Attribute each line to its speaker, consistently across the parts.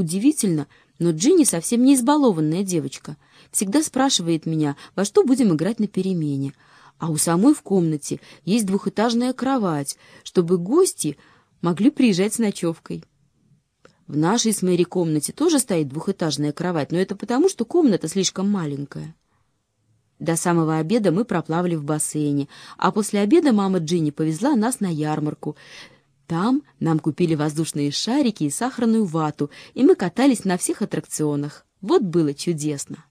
Speaker 1: Удивительно, но Джинни совсем не избалованная девочка. Всегда спрашивает меня, во что будем играть на перемене. А у самой в комнате есть двухэтажная кровать, чтобы гости могли приезжать с ночевкой. В нашей с Мэри комнате тоже стоит двухэтажная кровать, но это потому, что комната слишком маленькая. До самого обеда мы проплавали в бассейне, а после обеда мама Джинни повезла нас на ярмарку. Там нам купили воздушные шарики и сахарную вату, и мы катались на всех аттракционах. Вот было чудесно.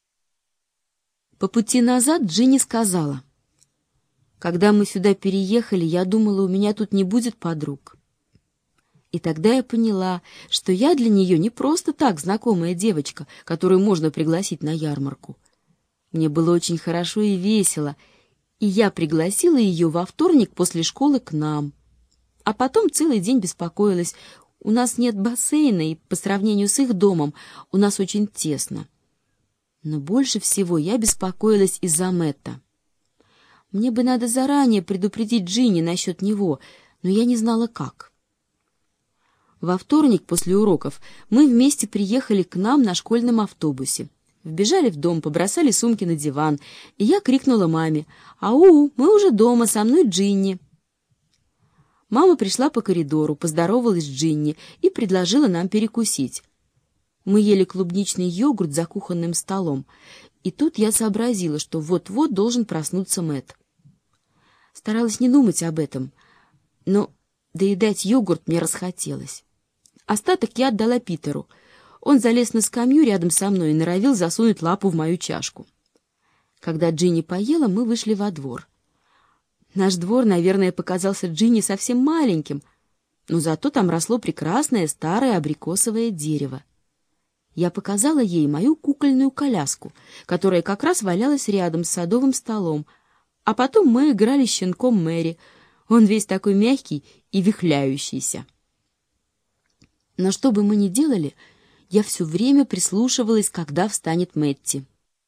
Speaker 1: По пути назад Джинни сказала: «Когда мы сюда переехали, я думала, у меня тут не будет подруг». И тогда я поняла, что я для нее не просто так знакомая девочка, которую можно пригласить на ярмарку. Мне было очень хорошо и весело, и я пригласила ее во вторник после школы к нам. А потом целый день беспокоилась. У нас нет бассейна, и по сравнению с их домом у нас очень тесно. Но больше всего я беспокоилась из-за Мэтта. Мне бы надо заранее предупредить Джинни насчет него, но я не знала, как. Во вторник после уроков мы вместе приехали к нам на школьном автобусе. Вбежали в дом, побросали сумки на диван, и я крикнула маме: «Ау, мы уже дома, со мной Джинни». Мама пришла по коридору, поздоровалась с Джинни и предложила нам перекусить. Мы ели клубничный йогурт за кухонным столом, и тут я сообразила, что вот-вот должен проснуться Мэтт. Старалась не думать об этом, но доедать йогурт мне расхотелось. Остаток я отдала Питеру. Он залез на скамью рядом со мной и норовил засунуть лапу в мою чашку. Когда Джинни поела, мы вышли во двор. Наш двор, наверное, показался Джинни совсем маленьким, но зато там росло прекрасное старое абрикосовое дерево. Я показала ей мою кукольную коляску, которая как раз валялась рядом с садовым столом, а потом мы играли с щенком Мэри. Он весь такой мягкий и вихляющийся. Но что бы мы ни делали, я все время прислушивалась, когда встанет Мэтти.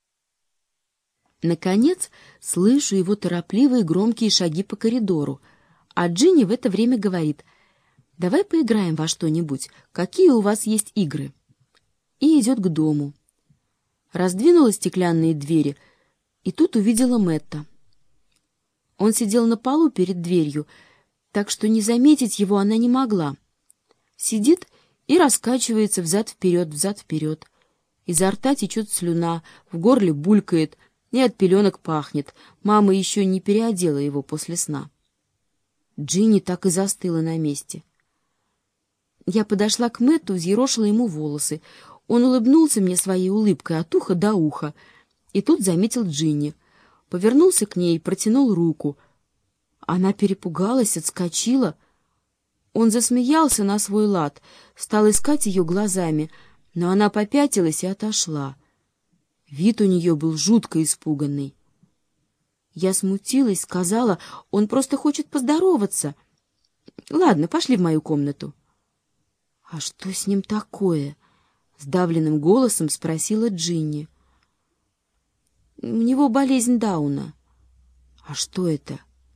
Speaker 1: Наконец, слышу его торопливые громкие шаги по коридору, а Джинни в это время говорит: «Давай поиграем во что-нибудь. Какие у вас есть игры?» И идет к дому. Раздвинула стеклянные двери, и тут увидела Мэтта. Он сидел на полу перед дверью, так что не заметить его она не могла. Сидит и раскачивается взад-вперед. Изо рта течет слюна, в горле булькает, и от пеленок пахнет. Мама еще не переодела его после сна. Джинни так и застыла на месте. Я подошла к Мэтту, взъерошила ему волосы. Он улыбнулся мне своей улыбкой от уха до уха, и тут заметил Джинни. Повернулся к ней и протянул руку. Она перепугалась, отскочила. Он засмеялся на свой лад, стал искать ее глазами, но она попятилась и отошла. Вид у нее был жутко испуганный. Я смутилась, сказала: «Он просто хочет поздороваться. Ладно, пошли в мою комнату». «А что с ним такое?» — сдавленным голосом спросила Джинни. «У него болезнь Дауна». «А что это?»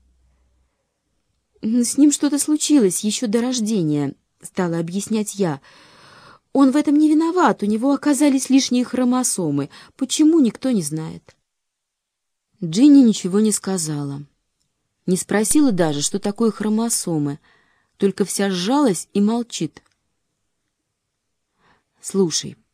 Speaker 1: «С ним что-то случилось еще до рождения», — стала объяснять я. «Он в этом не виноват, у него оказались лишние хромосомы. Почему, никто не знает». Джинни ничего не сказала. Не спросила даже, что такое хромосомы, только вся сжалась и молчит. «Слушай,